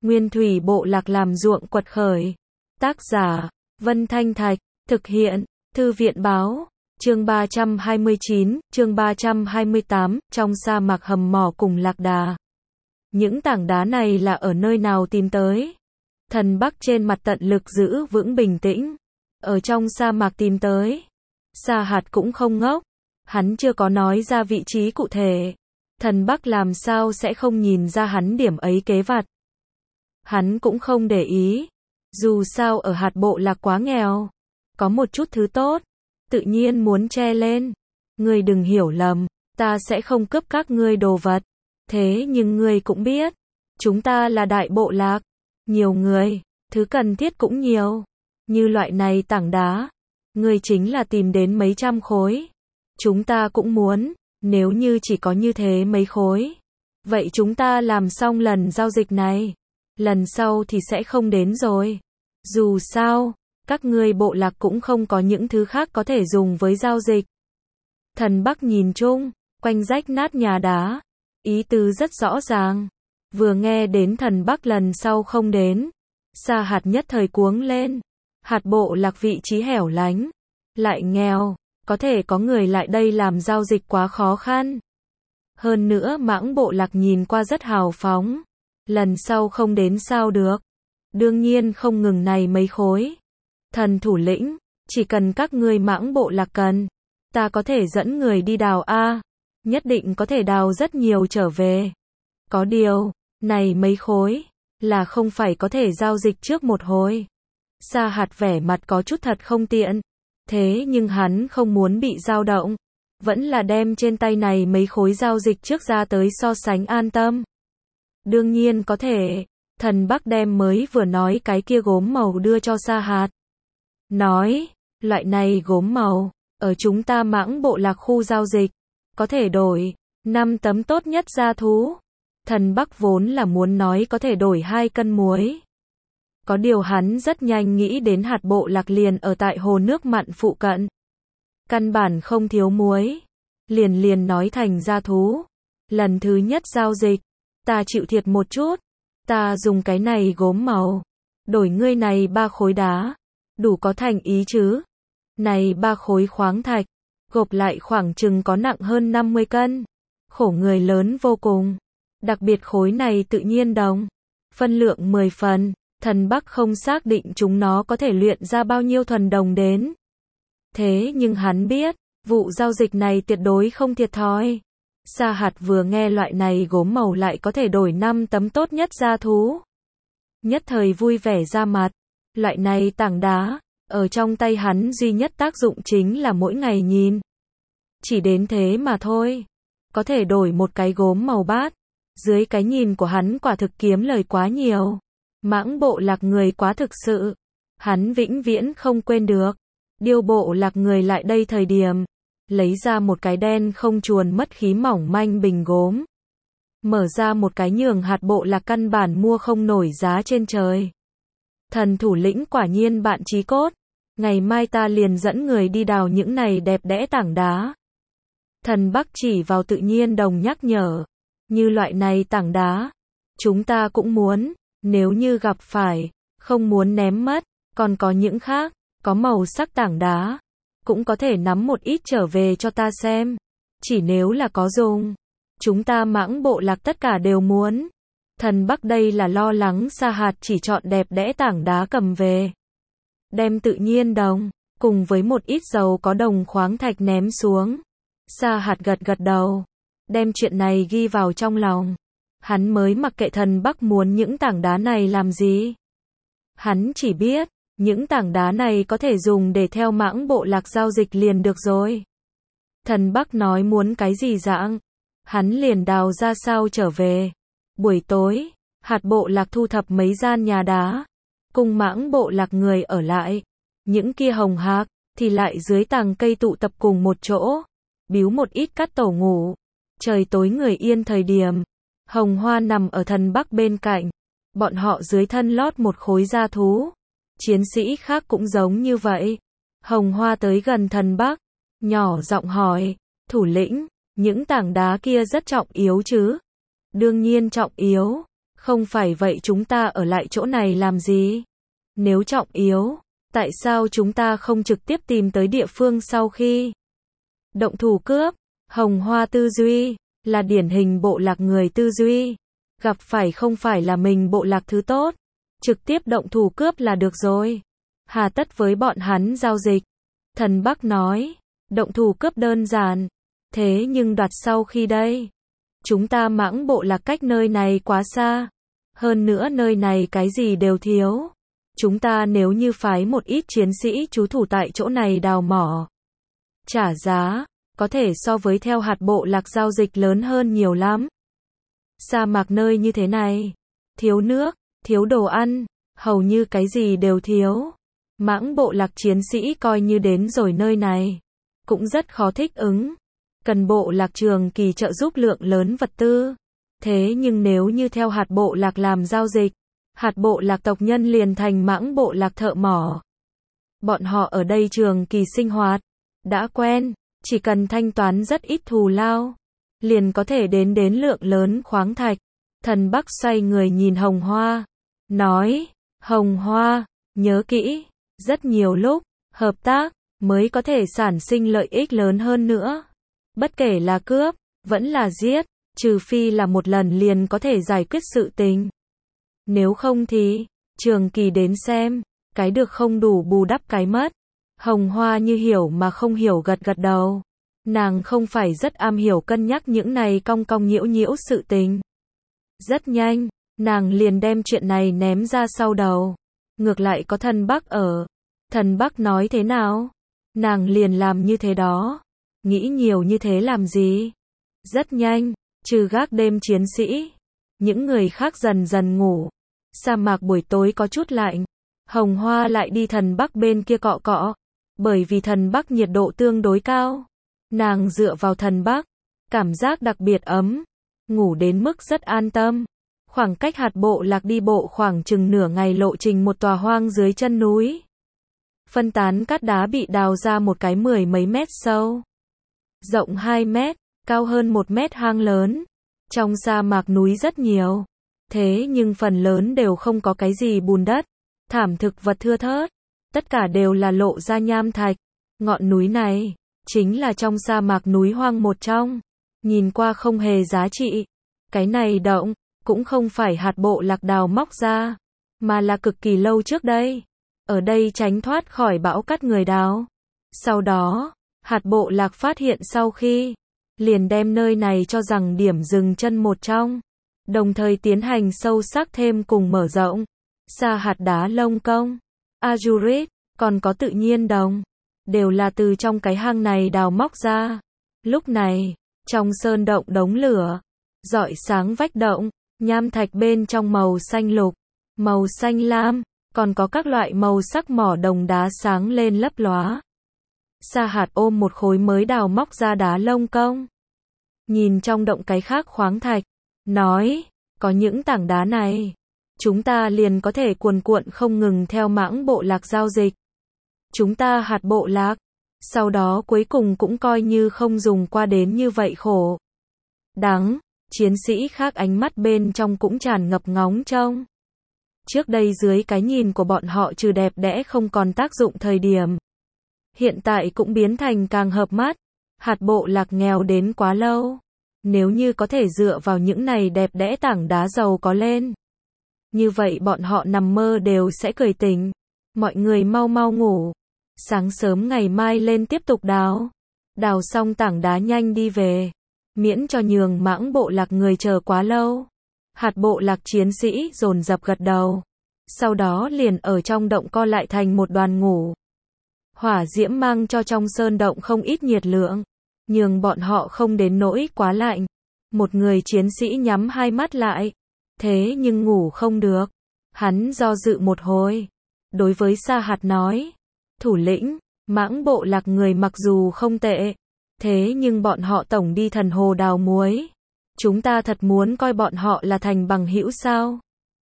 Nguyên thủy bộ lạc làm ruộng quật khởi. Tác giả, Vân Thanh Thạch, thực hiện, Thư viện báo. Chương 329, chương 328, trong sa mạc hầm mỏ cùng lạc đà. Những tảng đá này là ở nơi nào tìm tới? Thần Bắc trên mặt tận lực giữ vững bình tĩnh. Ở trong sa mạc tìm tới. Sa hạt cũng không ngốc. Hắn chưa có nói ra vị trí cụ thể. Thần Bắc làm sao sẽ không nhìn ra hắn điểm ấy kế vặt. Hắn cũng không để ý. Dù sao ở hạt bộ lạc quá nghèo. Có một chút thứ tốt. Tự nhiên muốn che lên. Ngươi đừng hiểu lầm. Ta sẽ không cướp các ngươi đồ vật. Thế nhưng ngươi cũng biết. Chúng ta là đại bộ lạc. Nhiều người. Thứ cần thiết cũng nhiều. Như loại này tảng đá. Ngươi chính là tìm đến mấy trăm khối. Chúng ta cũng muốn. Nếu như chỉ có như thế mấy khối. Vậy chúng ta làm xong lần giao dịch này. Lần sau thì sẽ không đến rồi. Dù sao, các ngươi bộ lạc cũng không có những thứ khác có thể dùng với giao dịch. Thần Bắc nhìn chung, quanh rách nát nhà đá. Ý tứ rất rõ ràng. Vừa nghe đến thần Bắc lần sau không đến. Sa hạt nhất thời cuống lên. Hạt bộ lạc vị trí hẻo lánh. Lại nghèo. Có thể có người lại đây làm giao dịch quá khó khăn. Hơn nữa mãng bộ lạc nhìn qua rất hào phóng. Lần sau không đến sao được. Đương nhiên không ngừng này mấy khối. Thần thủ lĩnh, chỉ cần các ngươi mãng bộ lạc cần. Ta có thể dẫn người đi đào A. Nhất định có thể đào rất nhiều trở về. Có điều, này mấy khối, là không phải có thể giao dịch trước một hồi. Sa hạt vẻ mặt có chút thật không tiện. Thế nhưng hắn không muốn bị dao động. Vẫn là đem trên tay này mấy khối giao dịch trước ra tới so sánh an tâm. Đương nhiên có thể. Thần Bắc đem mới vừa nói cái kia gốm màu đưa cho Sa hạt. Nói, loại này gốm màu, ở chúng ta mãng bộ lạc khu giao dịch, có thể đổi 5 tấm tốt nhất gia thú. Thần Bắc vốn là muốn nói có thể đổi 2 cân muối. Có điều hắn rất nhanh nghĩ đến hạt bộ lạc liền ở tại hồ nước mặn phụ cận. Căn bản không thiếu muối. Liền nói thành gia thú. Lần thứ nhất giao dịch, ta chịu thiệt một chút. Ta dùng cái này gốm màu. Đổi ngươi này 3 khối đá. Đủ có thành ý chứ. Này 3 khối khoáng thạch. Gộp lại khoảng chừng có nặng hơn 50 cân. Khổ người lớn vô cùng. Đặc biệt khối này tự nhiên đồng. Phân lượng 10 phần. Thần Bắc không xác định chúng nó có thể luyện ra bao nhiêu thuần đồng đến. Thế nhưng hắn biết, vụ giao dịch này tuyệt đối không thiệt thòi. Sa hạt vừa nghe loại này gốm màu lại có thể đổi 5 tấm tốt nhất gia thú. Nhất thời vui vẻ ra mặt. Loại này tảng đá, ở trong tay hắn duy nhất tác dụng chính là mỗi ngày nhìn. Chỉ đến thế mà thôi. Có thể đổi một cái gốm màu bát. Dưới cái nhìn của hắn quả thực kiếm lời quá nhiều. Mãng bộ lạc người quá thực sự. Hắn vĩnh viễn không quên được. Điêu bộ lạc người lại đây thời điểm. Lấy ra một cái đen không chuồn mất khí mỏng manh bình gốm. Mở ra một cái nhường hạt bộ lạc căn bản mua không nổi giá trên trời. Thần thủ lĩnh quả nhiên bạn chí cốt. Ngày mai ta liền dẫn người đi đào những này đẹp đẽ tảng đá. Thần Bắc chỉ vào tự nhiên đồng nhắc nhở. Như loại này tảng đá. Chúng ta cũng muốn. Nếu như gặp phải. Không muốn ném mất. Còn có những khác. Có màu sắc tảng đá. Cũng có thể nắm một ít trở về cho ta xem. Chỉ nếu là có dùng. Chúng ta mãng bộ lạc tất cả đều muốn. Thần Bắc đây là lo lắng Sa hạt chỉ chọn đẹp đẽ tảng đá cầm về. Đem tự nhiên đồng. Cùng với một ít dầu có đồng khoáng thạch ném xuống. Sa hạt gật gật đầu. Đem chuyện này ghi vào trong lòng. Hắn mới mặc kệ thần Bắc muốn những tảng đá này làm gì. Hắn chỉ biết. Những tảng đá này có thể dùng để theo mãng bộ lạc giao dịch liền được rồi. Thần Bắc nói muốn cái gì dạng. Hắn liền đào ra sao trở về. Buổi tối, hạt bộ lạc thu thập mấy gian nhà đá. Cùng mãng bộ lạc người ở lại. Những kia hồng hạc, thì lại dưới tàng cây tụ tập cùng một chỗ. Biếu một ít cắt tổ ngủ. Trời tối người yên thời điểm. Hồng Hoa nằm ở thần Bắc bên cạnh. Bọn họ dưới thân lót một khối da thú. Chiến sĩ khác cũng giống như vậy. Hồng Hoa tới gần thần Bắc. Nhỏ giọng hỏi. Thủ lĩnh, những tảng đá kia rất trọng yếu chứ? Đương nhiên trọng yếu. Không phải vậy chúng ta ở lại chỗ này làm gì? Nếu trọng yếu, tại sao chúng ta không trực tiếp tìm tới địa phương sau khi động thủ cướp? Hồng Hoa tư duy, là điển hình bộ lạc người tư duy. Gặp phải không phải là mình bộ lạc thứ tốt. Trực tiếp động thủ cướp là được rồi. Hà tất với bọn hắn giao dịch. Thần Bắc nói, động thủ cướp đơn giản. Thế nhưng đoạt sau khi đây. Chúng ta Mãng bộ lạc cách nơi này quá xa. Hơn nữa nơi này cái gì đều thiếu. Chúng ta nếu như phái một ít chiến sĩ trú thủ tại chỗ này đào mỏ. Trả giá, có thể so với theo hạt bộ lạc giao dịch lớn hơn nhiều lắm. Sa mạc nơi như thế này. Thiếu nước, thiếu đồ ăn, hầu như cái gì đều thiếu. Mãng bộ lạc chiến sĩ coi như đến rồi nơi này. Cũng rất khó thích ứng. Cần bộ lạc Trường Kỳ trợ giúp lượng lớn vật tư. Thế nhưng nếu như theo hạt bộ lạc làm giao dịch, hạt bộ lạc tộc nhân liền thành Mãng bộ lạc thợ mỏ. Bọn họ ở đây Trường Kỳ sinh hoạt. Đã quen, chỉ cần thanh toán rất ít thù lao. Liền có thể đến lượng lớn khoáng thạch. Thần Bắc xoay người nhìn Hồng Hoa. Nói, Hồng Hoa, nhớ kỹ, rất nhiều lúc, hợp tác, mới có thể sản sinh lợi ích lớn hơn nữa. Bất kể là cướp, vẫn là giết, trừ phi là một lần liền có thể giải quyết sự tình. Nếu không thì, Trường Kỳ đến xem, cái được không đủ bù đắp cái mất. Hồng Hoa như hiểu mà không hiểu gật gật đầu. Nàng không phải rất am hiểu cân nhắc những này cong cong nhiễu nhiễu sự tình. Rất nhanh, nàng liền đem chuyện này ném ra sau đầu. Ngược lại có Thần Bắc ở. Thần Bắc nói thế nào? Nàng liền làm như thế đó. Nghĩ nhiều như thế làm gì? Rất nhanh, trừ gác đêm chiến sĩ. Những người khác dần dần ngủ. Sa mạc buổi tối có chút lạnh. Hồng Hoa lại đi Thần Bắc bên kia cọ cọ. Bởi vì Thần Bắc nhiệt độ tương đối cao. Nàng dựa vào Thần Bắc. Cảm giác đặc biệt ấm. Ngủ đến mức rất an tâm. Khoảng cách hạt bộ lạc đi bộ khoảng chừng nửa ngày lộ trình một tòa hoang dưới chân núi. Phân tán cát đá bị đào ra một cái 10 mấy mét sâu. Rộng 2 mét, cao hơn 1 mét hang lớn. Trong sa mạc núi rất nhiều. Thế nhưng phần lớn đều không có cái gì bùn đất. Thảm thực vật thưa thớt. Tất cả đều là lộ ra nham thạch. Ngọn núi này, chính là trong sa mạc núi hoang một trong. Nhìn qua không hề giá trị. Cái này động, cũng không phải hạt bộ lạc đào móc ra. Mà là cực kỳ lâu trước đây. Ở đây tránh thoát khỏi bão cát người đào. Sau đó, hạt bộ lạc phát hiện sau khi, liền đem nơi này cho rằng điểm dừng chân một trong. Đồng thời tiến hành sâu sắc thêm cùng mở rộng. Sa hạt đá lông công, azurit, còn có tự nhiên đồng. Đều là từ trong cái hang này đào móc ra. Lúc này, trong sơn động đống lửa, rọi sáng vách động, nham thạch bên trong màu xanh lục, màu xanh lam, còn có các loại màu sắc mỏ đồng đá sáng lên lấp lóa. Sa hạt ôm một khối mới đào móc ra đá lông công. Nhìn trong động cái khác khoáng thạch, nói, có những tảng đá này, chúng ta liền có thể cuồn cuộn không ngừng theo Mãng bộ lạc giao dịch. Chúng ta hạt bộ lạc, sau đó cuối cùng cũng coi như không dùng qua đến như vậy khổ. Đắng, chiến sĩ khác ánh mắt bên trong cũng tràn ngập ngóng trông. Trước đây dưới cái nhìn của bọn họ trừ đẹp đẽ không còn tác dụng thời điểm. Hiện tại cũng biến thành càng hợp mắt. Hạt bộ lạc nghèo đến quá lâu. Nếu như có thể dựa vào những này đẹp đẽ tảng đá giàu có lên. Như vậy bọn họ nằm mơ đều sẽ cười tỉnh. Mọi người mau mau ngủ. Sáng sớm ngày mai lên tiếp tục đào. Đào xong tảng đá nhanh đi về. Miễn cho nhường Mãng bộ lạc người chờ quá lâu. Hạt bộ lạc chiến sĩ dồn dập gật đầu. Sau đó liền ở trong động co lại thành một đoàn ngủ. Hỏa diễm mang cho trong sơn động không ít nhiệt lượng. Nhường bọn họ không đến nỗi quá lạnh. Một người chiến sĩ nhắm hai mắt lại. Thế nhưng ngủ không được. Hắn do dự một hồi. Đối với Sa hạt nói. Thủ lĩnh, Mãng bộ lạc người mặc dù không tệ. Thế nhưng bọn họ tổng đi thần hồ đào muối. Chúng ta thật muốn coi bọn họ là thành bằng hữu sao?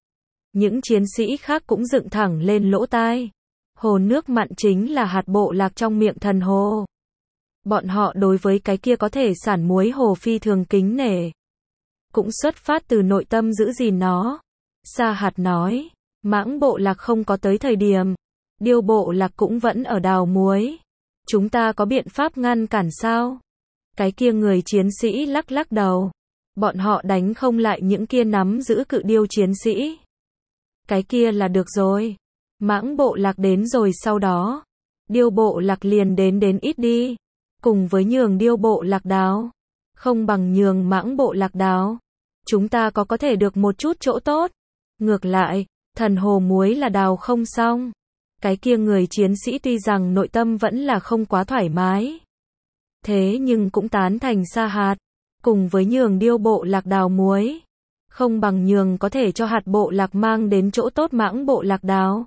Những chiến sĩ khác cũng dựng thẳng lên lỗ tai. Hồ nước mặn chính là hạt bộ lạc trong miệng thần hồ. Bọn họ đối với cái kia có thể sản muối hồ phi thường kính nể. Cũng xuất phát từ nội tâm giữ gìn nó. Sa Hạt nói, Mãng bộ lạc không có tới thời điểm. Điêu bộ lạc cũng vẫn ở đào muối. Chúng ta có biện pháp ngăn cản sao? Cái kia người chiến sĩ lắc lắc đầu. Bọn họ đánh không lại những kia nắm giữ cự điêu chiến sĩ. Cái kia là được rồi. Mãng bộ lạc đến rồi sau đó. Điêu bộ lạc liền đến ít đi. Cùng với nhường điêu bộ lạc đáo. Không bằng nhường mãng bộ lạc đáo. Chúng ta có thể được một chút chỗ tốt. Ngược lại, thần hồ muối là đào không xong. Cái kia người chiến sĩ tuy rằng nội tâm vẫn là không quá thoải mái. Thế nhưng cũng tán thành Sa Hạt. Cùng với nhường điêu bộ lạc đào muối. Không bằng nhường có thể cho hạt bộ lạc mang đến chỗ tốt mãng bộ lạc đào.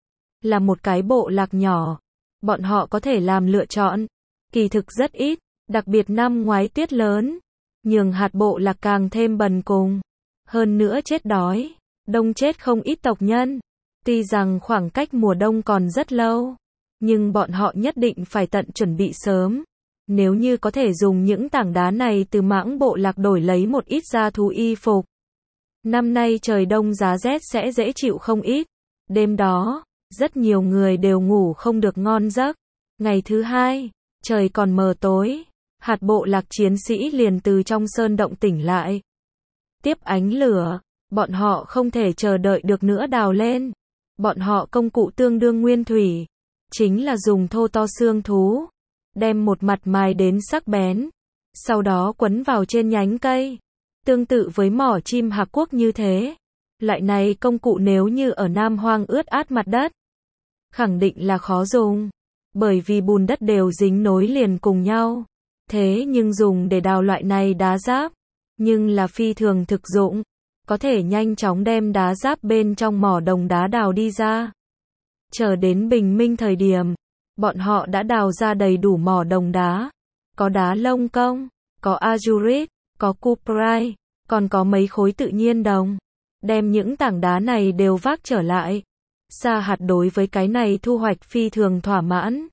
Là một cái bộ lạc nhỏ. Bọn họ có thể làm lựa chọn. Kỳ thực rất ít. Đặc biệt năm ngoái tuyết lớn. Nhường hạt bộ lạc càng thêm bần cùng. Hơn nữa chết đói. Đông chết không ít tộc nhân. Tuy rằng khoảng cách mùa đông còn rất lâu. Nhưng bọn họ nhất định phải tận chuẩn bị sớm. Nếu như có thể dùng những tảng đá này từ mãng bộ lạc đổi lấy một ít gia thú y phục. Năm nay trời đông giá rét sẽ dễ chịu không ít. Đêm đó, rất nhiều người đều ngủ không được ngon giấc. Ngày thứ hai, trời còn mờ tối. Hạt bộ lạc chiến sĩ liền từ trong sơn động tỉnh lại. Tiếp ánh lửa, bọn họ không thể chờ đợi được nữa đào lên. Bọn họ công cụ tương đương nguyên thủy. Chính là dùng thô to xương thú. Đem một mặt mài đến sắc bén. Sau đó quấn vào trên nhánh cây. Tương tự với mỏ chim Hạc Quốc như thế. Loại này công cụ nếu như ở Nam Hoang ướt át mặt đất. Khẳng định là khó dùng. Bởi vì bùn đất đều dính nối liền cùng nhau. Thế nhưng dùng để đào loại này đá giáp. Nhưng là phi thường thực dụng. Có thể nhanh chóng đem đá giáp bên trong mỏ đồng đá đào đi ra. Chờ đến bình minh thời điểm. Bọn họ đã đào ra đầy đủ mỏ đồng đá. Có đá lông công, có azurit, có cuprite, còn có mấy khối tự nhiên đồng. Đem những tảng đá này đều vác trở lại. Sa Hạt đối với cái này thu hoạch phi thường thỏa mãn.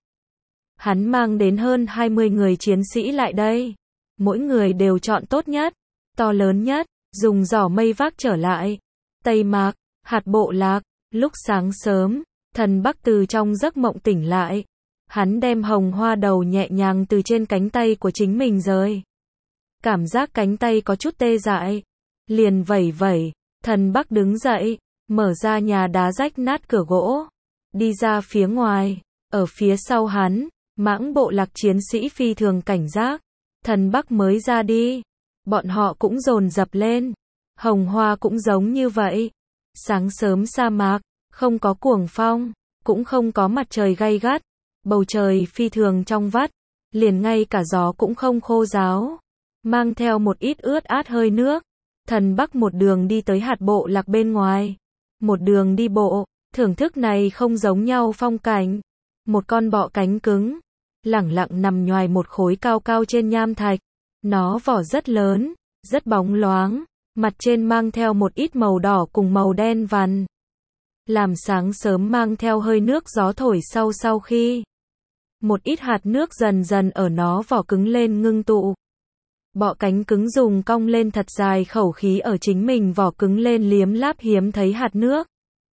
Hắn mang đến hơn 20 người chiến sĩ lại đây. Mỗi người đều chọn tốt nhất, to lớn nhất, dùng giỏ mây vác trở lại. Tây Mạc, hạt bộ lạc, lúc sáng sớm, Thần Bắc từ trong giấc mộng tỉnh lại. Hắn đem hồng hoa đầu nhẹ nhàng từ trên cánh tay của chính mình rời. Cảm giác cánh tay có chút tê dại. Liền vẩy vẩy, Thần Bắc đứng dậy, mở ra nhà đá rách nát cửa gỗ. Đi ra phía ngoài, ở phía sau hắn, mãng bộ lạc chiến sĩ phi thường cảnh giác. Thần Bắc mới ra đi. Bọn họ cũng dồn dập lên. Hồng hoa cũng giống như vậy. Sáng sớm sa mạc, không có cuồng phong, cũng không có mặt trời gay gắt. Bầu trời phi thường trong vắt, liền ngay cả gió cũng không khô ráo, mang theo một ít ướt át hơi nước. Thần Bắc một đường đi tới hạt bộ lạc bên ngoài, một đường đi bộ, thưởng thức này không giống nhau phong cảnh. Một con bọ cánh cứng, lẳng lặng nằm nhoài một khối cao cao trên nham thạch. Nó vỏ rất lớn, rất bóng loáng, mặt trên mang theo một ít màu đỏ cùng màu đen vằn. Làm sáng sớm mang theo hơi nước gió thổi sau khi. Một ít hạt nước dần dần ở nó vỏ cứng lên ngưng tụ. Bọ cánh cứng dùng cong lên thật dài khẩu khí ở chính mình vỏ cứng lên liếm láp hiếm thấy hạt nước.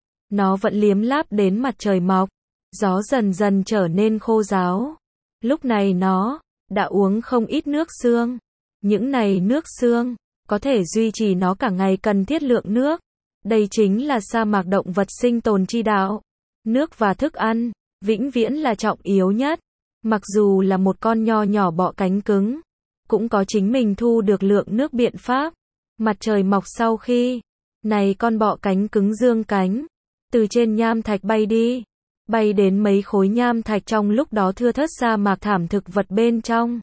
Nó vẫn liếm láp đến mặt trời mọc. Gió dần dần trở nên khô ráo. Lúc này nó đã uống không ít nước xương. Những này nước xương có thể duy trì nó cả ngày cần thiết lượng nước. Đây chính là sa mạc động vật sinh tồn chi đạo. Nước và thức ăn vĩnh viễn là trọng yếu nhất. Mặc dù là một con nho nhỏ bọ cánh cứng, cũng có chính mình thu được lượng nước biện pháp. Mặt trời mọc sau khi, này con bọ cánh cứng dương cánh, từ trên nham thạch bay đi, bay đến mấy khối nham thạch trong lúc đó thưa thớt sa mạc thảm thực vật bên trong.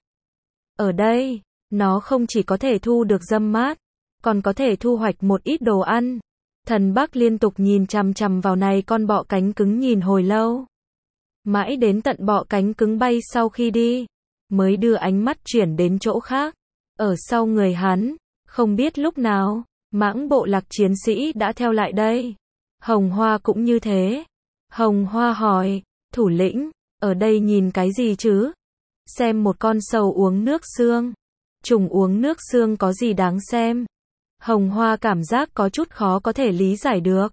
Ở đây, nó không chỉ có thể thu được râm mát, còn có thể thu hoạch một ít đồ ăn. Thần Bắc liên tục nhìn chằm chằm vào này con bọ cánh cứng nhìn hồi lâu. Mãi đến tận bọ cánh cứng bay sau khi đi, mới đưa ánh mắt chuyển đến chỗ khác. Ở sau người hắn, không biết lúc nào, mãng bộ lạc chiến sĩ đã theo lại đây. Hồng Hoa cũng như thế. Hồng Hoa hỏi, thủ lĩnh, ở đây nhìn cái gì chứ? Xem một con sâu uống nước xương. Trùng uống nước xương có gì đáng xem? Hồng Hoa cảm giác có chút khó có thể lý giải được.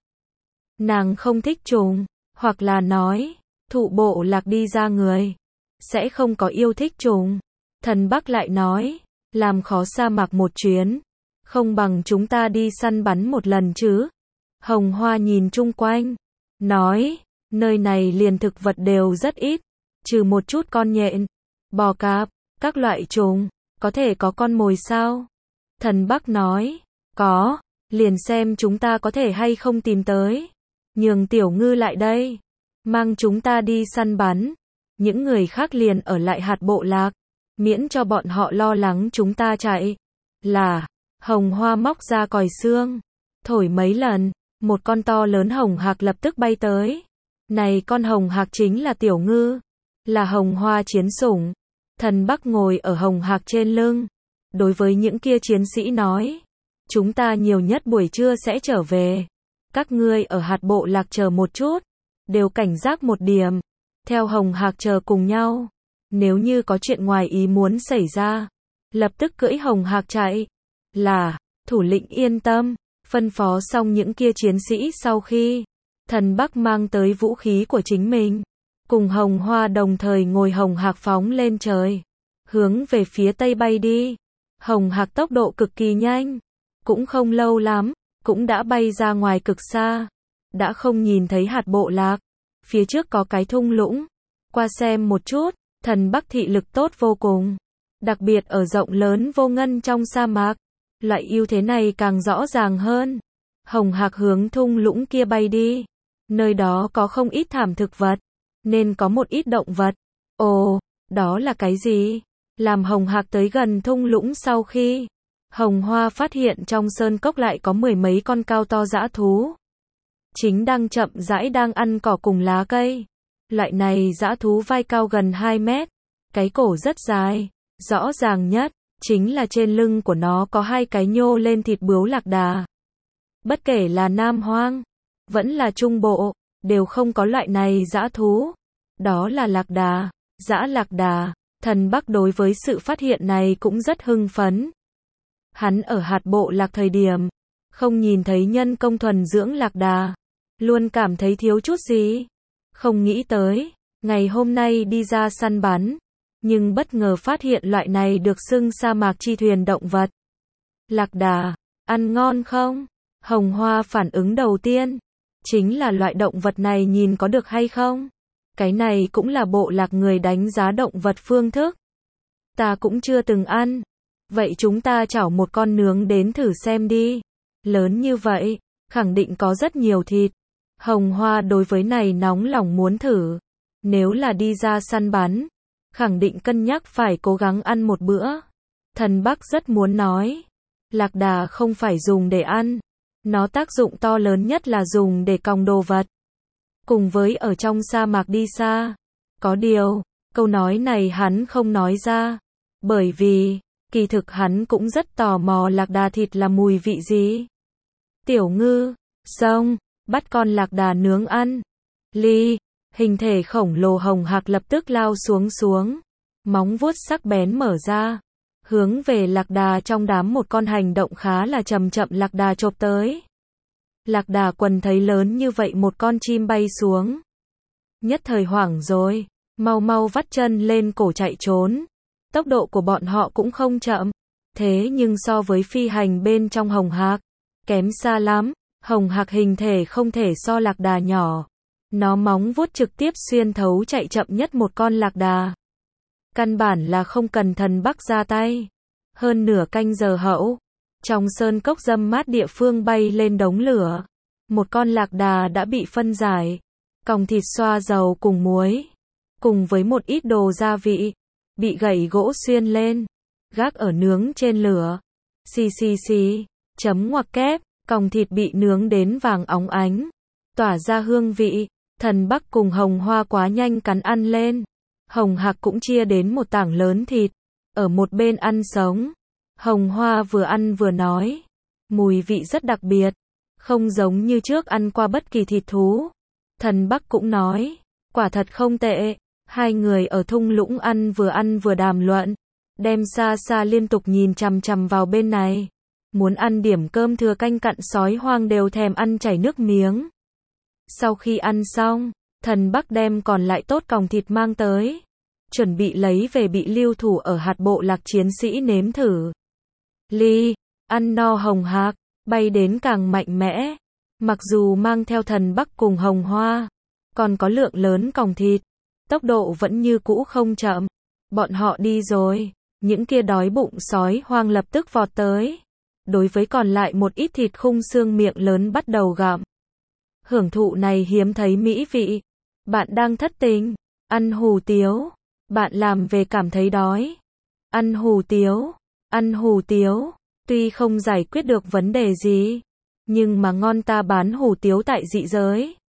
Nàng không thích trùng, hoặc là nói, thụ bộ lạc đi ra người, sẽ không có yêu thích trùng. Thần Bắc lại nói, làm khó sa mạc một chuyến, không bằng chúng ta đi săn bắn một lần chứ. Hồng Hoa nhìn chung quanh, nói, nơi này liền thực vật đều rất ít, trừ một chút con nhện, bò cạp, các loại trùng, có thể có con mồi sao? Thần Bắc nói, có, liền xem chúng ta có thể hay không tìm tới. Nhường Tiểu Ngư lại đây, mang chúng ta đi săn bắn. Những người khác liền ở lại hạt bộ lạc, miễn cho bọn họ lo lắng chúng ta chạy. Là, Hồng Hoa móc ra còi xương, thổi mấy lần, một con to lớn hồng hạc lập tức bay tới. Này con hồng hạc chính là Tiểu Ngư, là Hồng Hoa chiến sủng. Thần Bắc ngồi ở hồng hạc trên lưng, đối với những kia chiến sĩ nói, chúng ta nhiều nhất buổi trưa sẽ trở về. Các ngươi ở hạt bộ lạc chờ một chút, đều cảnh giác một điểm, theo hồng hạc chờ cùng nhau. Nếu như có chuyện ngoài ý muốn xảy ra, lập tức cưỡi hồng hạc chạy. Là, thủ lĩnh yên tâm. Phân phó xong những kia chiến sĩ sau khi, Thần Bắc mang tới vũ khí của chính mình, cùng Hồng Hoa đồng thời ngồi hồng hạc phóng lên trời, hướng về phía tây bay đi. Hồng hạc tốc độ cực kỳ nhanh, cũng không lâu lắm, cũng đã bay ra ngoài cực xa, đã không nhìn thấy hạt bộ lạc. Phía trước có cái thung lũng, qua xem một chút. Thần Bắc thị lực tốt vô cùng, đặc biệt ở rộng lớn vô ngân trong sa mạc, loại ưu thế này càng rõ ràng hơn. Hồng hạc hướng thung lũng kia bay đi, nơi đó có không ít thảm thực vật, nên có một ít động vật. Ồ, đó là cái gì? Làm hồng hạc tới gần thung lũng sau khi, Hồng Hoa phát hiện trong sơn cốc lại có mười mấy con cao to dã thú, chính đang chậm rãi đang ăn cỏ cùng lá cây. Loại này dã thú vai cao gần 2 mét, cái cổ rất dài, rõ ràng nhất chính là trên lưng của nó có hai cái nhô lên thịt bướu lạc đà. Bất kể là Nam Hoang, vẫn là Trung Bộ, đều không có loại này dã thú. Đó là lạc đà, dã lạc đà. Thần Bắc đối với sự phát hiện này cũng rất hưng phấn. Hắn ở hạt bộ lạc thời điểm, không nhìn thấy nhân công thuần dưỡng lạc đà, luôn cảm thấy thiếu chút gì. Không nghĩ tới, ngày hôm nay đi ra săn bắn, nhưng bất ngờ phát hiện loại này được xưng sa mạc chi thuyền động vật. Lạc đà, ăn ngon không? Hồng Hoa phản ứng đầu tiên, chính là loại động vật này nhìn có được hay không? Cái này cũng là bộ lạc người đánh giá động vật phương thức. Ta cũng chưa từng ăn. Vậy chúng ta chảo một con nướng đến thử xem đi. Lớn như vậy, khẳng định có rất nhiều thịt. Hồng Hoa đối với này nóng lòng muốn thử. Nếu là đi ra săn bắn, khẳng định cân nhắc phải cố gắng ăn một bữa. Thần Bắc rất muốn nói, lạc đà không phải dùng để ăn, nó tác dụng to lớn nhất là dùng để còng đồ vật. Cùng với ở trong sa mạc đi xa. Có điều, câu nói này hắn không nói ra, bởi vì, kỳ thực hắn cũng rất tò mò lạc đà thịt là mùi vị gì. Tiểu Ngư, xong, bắt con lạc đà nướng ăn. Ly, hình thể khổng lồ hồng hạc lập tức lao xuống, móng vuốt sắc bén mở ra, hướng về lạc đà trong đám một con hành động khá là chậm lạc đà chộp tới. Lạc đà quần thấy lớn như vậy một con chim bay xuống, nhất thời hoảng rồi, mau vắt chân lên cổ chạy trốn. Tốc độ của bọn họ cũng không chậm, thế nhưng so với phi hành bên trong hồng hạc, kém xa lắm. Hồng hạc hình thể không thể so lạc đà nhỏ, nó móng vuốt trực tiếp xuyên thấu chạy chậm nhất một con lạc đà. Căn bản là không cần Thần Bắc ra tay. Hơn nửa canh giờ hậu, trong sơn cốc râm mát địa phương bay lên đống lửa, một con lạc đà đã bị phân giải, còng thịt xoa dầu cùng muối, cùng với một ít đồ gia vị, bị gậy gỗ xuyên lên, gác ở nướng trên lửa. Xì, chấm ngoặc kép, còng thịt bị nướng đến vàng óng ánh, tỏa ra hương vị. Thần Bắc cùng Hồng Hoa quá nhanh cắn ăn lên. Hồng hạc cũng chia đến một tảng lớn thịt, ở một bên ăn sống. Hồng Hoa vừa ăn vừa nói, mùi vị rất đặc biệt, không giống như trước ăn qua bất kỳ thịt thú. Thần Bắc cũng nói, quả thật không tệ. Hai người ở thung lũng ăn vừa đàm luận, đem xa xa liên tục nhìn chằm chằm vào bên này. Muốn ăn điểm cơm thừa canh cặn sói hoang đều thèm ăn chảy nước miếng. Sau khi ăn xong, thần Bắc đem còn lại tốt còng thịt mang tới. Chuẩn bị lấy về bị lưu thủ ở hạt bộ lạc chiến sĩ nếm thử. Ly, ăn no hồng hạc, bay đến càng mạnh mẽ. Mặc dù mang theo thần Bắc cùng hồng hoa, còn có lượng lớn còng thịt, tốc độ vẫn như cũ không chậm. Bọn họ đi rồi, những kia đói bụng sói hoang lập tức vọt tới. Đối với còn lại một ít thịt khung xương miệng lớn bắt đầu gặm. Hưởng thụ này hiếm thấy mỹ vị. Bạn đang thất tình, ăn hủ tiếu. Bạn làm về cảm thấy đói. Ăn hủ tiếu, ăn hủ tiếu. Tuy không giải quyết được vấn đề gì, nhưng mà ngon ta bán hủ tiếu tại dị giới.